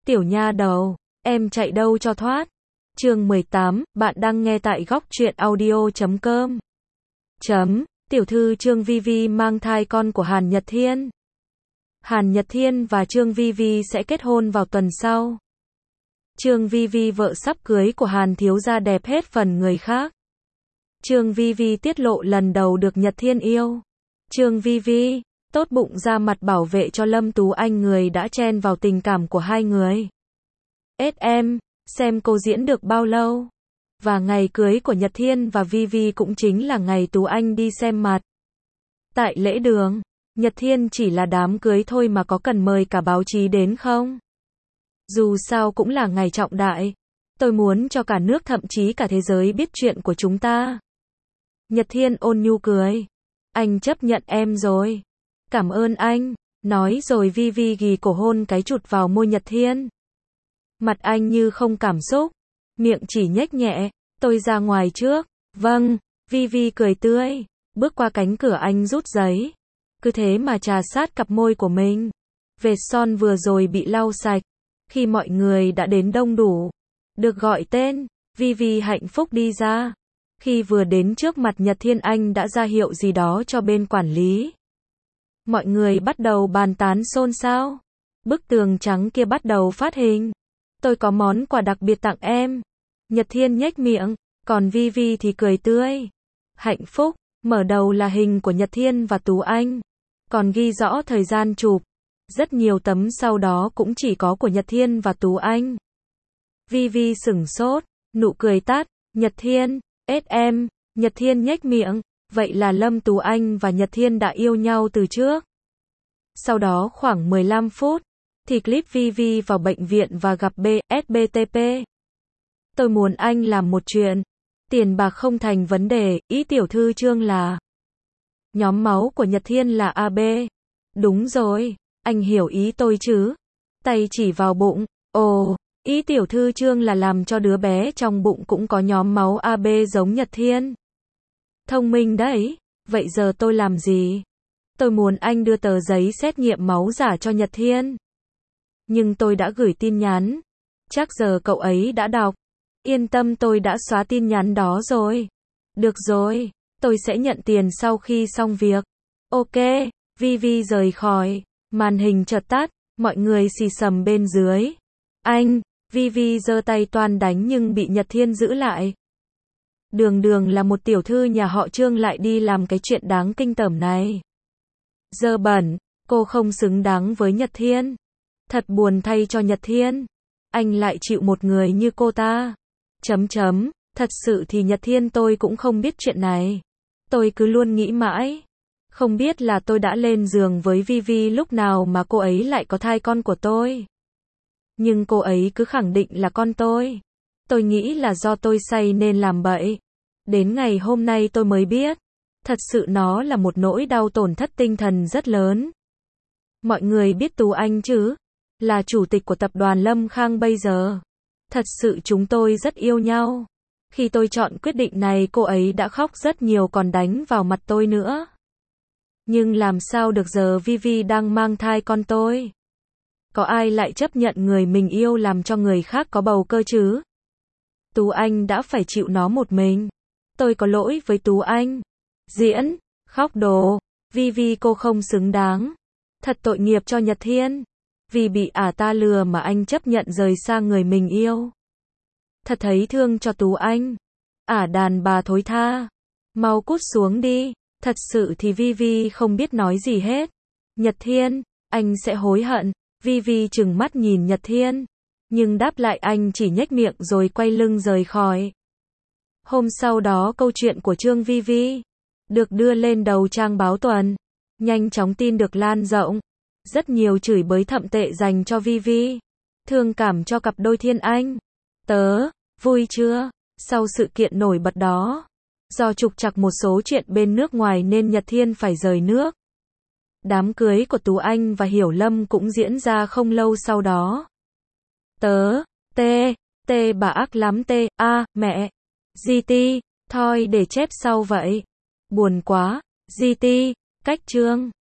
Tiểu nha đầu, em chạy đâu cho thoát. Chương 18, bạn đang nghe tại góc truyện audio.com. Tiểu thư Trương Vi Vi mang thai con của Hàn Nhật Thiên. Hàn Nhật Thiên và Trương Vi Vi sẽ kết hôn vào tuần sau. Trương Vi Vi vợ sắp cưới của Hàn thiếu gia đẹp hết phần người khác. Trương Vi Vi tiết lộ lần đầu được Nhật Thiên yêu. Trương Vi Vi tốt bụng ra mặt bảo vệ cho Lâm Tú Anh, người đã chen vào tình cảm của hai người. Em, xem cô diễn được bao lâu. Và ngày cưới của Nhật Thiên và Vi Vi cũng chính là ngày Tú Anh đi xem mặt. Tại lễ đường, Nhật Thiên chỉ là đám cưới thôi mà có cần mời cả báo chí đến không? Dù sao cũng là ngày trọng đại. Tôi muốn cho cả nước, thậm chí cả thế giới biết chuyện của chúng ta. Nhật Thiên ôn nhu cười. Anh chấp nhận em rồi. Cảm ơn anh. Nói rồi Vi Vi ghì cổ hôn cái chụt vào môi Nhật Thiên. Mặt anh như không cảm xúc. Miệng chỉ nhếch nhẹ. Tôi ra ngoài trước. Vâng. Vi Vi cười tươi. Bước qua cánh cửa, anh rút giấy. Cứ thế mà trà sát cặp môi của mình. Vệt son vừa rồi bị lau sạch. Khi mọi người đã đến đông đủ, được gọi tên, Vi Vi hạnh phúc đi ra. Khi vừa đến trước mặt Nhật Thiên, anh đã ra hiệu gì đó cho bên quản lý. Mọi người bắt đầu bàn tán xôn xao. Bức tường trắng kia bắt đầu phát hình. Tôi có món quà đặc biệt tặng em. Nhật Thiên nhếch miệng, còn Vi Vi thì cười tươi. Hạnh phúc, mở đầu là hình của Nhật Thiên và Tú Anh. Còn ghi rõ thời gian chụp. Rất nhiều tấm sau đó cũng chỉ có của Nhật Thiên và Tú Anh. Vi Vi sửng sốt, nụ cười tắt. Nhật Thiên, em. Nhật Thiên nhếch miệng. Vậy là Lâm Tú Anh và Nhật Thiên đã yêu nhau từ trước. Sau đó khoảng 15 phút, thì clip Vi Vi vào bệnh viện và gặp SBTP. Tôi muốn anh làm một chuyện. Tiền bạc không thành vấn đề, ý tiểu thư Trương là. Nhóm máu của Nhật Thiên là AB. Đúng rồi, anh hiểu ý tôi chứ. Tay chỉ vào bụng. Ồ, ý tiểu thư Trương là làm cho đứa bé trong bụng cũng có nhóm máu AB giống Nhật Thiên. Thông minh đấy. Vậy giờ tôi làm gì? Tôi muốn anh đưa tờ giấy xét nghiệm máu giả cho Nhật Thiên. Nhưng tôi đã gửi tin nhắn. Chắc giờ cậu ấy đã đọc. Yên tâm, tôi đã xóa tin nhắn đó rồi. Được rồi, tôi sẽ nhận tiền sau khi xong việc. Ok, Vi Vi rời khỏi. Màn hình chợt tắt, mọi người xì xầm bên dưới. Anh, Vi Vi giơ tay toan đánh nhưng bị Nhật Thiên giữ lại. Đường là một tiểu thư nhà họ Trương lại đi làm cái chuyện đáng kinh tởm này. Dơ bẩn, cô không xứng đáng với Nhật Thiên. Thật buồn thay cho Nhật Thiên. Anh lại chịu một người như cô ta. Thật sự thì Nhật Thiên, tôi cũng không biết chuyện này. Tôi cứ luôn nghĩ mãi. Không biết là tôi đã lên giường với Vi Vi lúc nào mà cô ấy lại có thai con của tôi. Nhưng cô ấy cứ khẳng định là con tôi. Tôi nghĩ là do tôi say nên làm bậy. Đến ngày hôm nay tôi mới biết. Thật sự nó là một nỗi đau tổn thất tinh thần rất lớn. Mọi người biết Tú Anh chứ? Là chủ tịch của tập đoàn Lâm Khang bây giờ. Thật sự chúng tôi rất yêu nhau. Khi tôi chọn quyết định này, cô ấy đã khóc rất nhiều, còn đánh vào mặt tôi nữa. Nhưng làm sao được, giờ Vi Vi đang mang thai con tôi. Có ai lại chấp nhận người mình yêu làm cho người khác có bầu cơ chứ? Tú Anh đã phải chịu nó một mình. Tôi có lỗi với Tú Anh. Diễn, khóc đồ. Vi Vi, cô không xứng đáng. Thật tội nghiệp cho Nhật Thiên. Vì bị ta lừa mà anh chấp nhận rời xa người mình yêu. Thật thấy thương cho Tú Anh. Đàn bà thối tha. Mau cút xuống đi. Thật sự thì Vi Vi không biết nói gì hết. Nhật Thiên, anh sẽ hối hận. Vi Vi trừng mắt nhìn Nhật Thiên. Nhưng đáp lại anh chỉ nhếch miệng rồi quay lưng rời khỏi. Hôm sau đó, câu chuyện của Trương Vi Vi được đưa lên đầu trang báo tuần. Nhanh chóng tin được lan rộng. Rất nhiều chửi bới thậm tệ dành cho Vi Vi. Thương cảm cho cặp đôi Thiên Anh. Tớ, vui chưa? Sau sự kiện nổi bật đó, do trục trặc một số chuyện bên nước ngoài nên Nhật Thiên phải rời nước. Đám cưới của Tú Anh và Hiểu Lâm cũng diễn ra không lâu sau đó. Bà ác lắm mẹ. GT, thôi để chép sau vậy. Buồn quá. GT, cách Trương.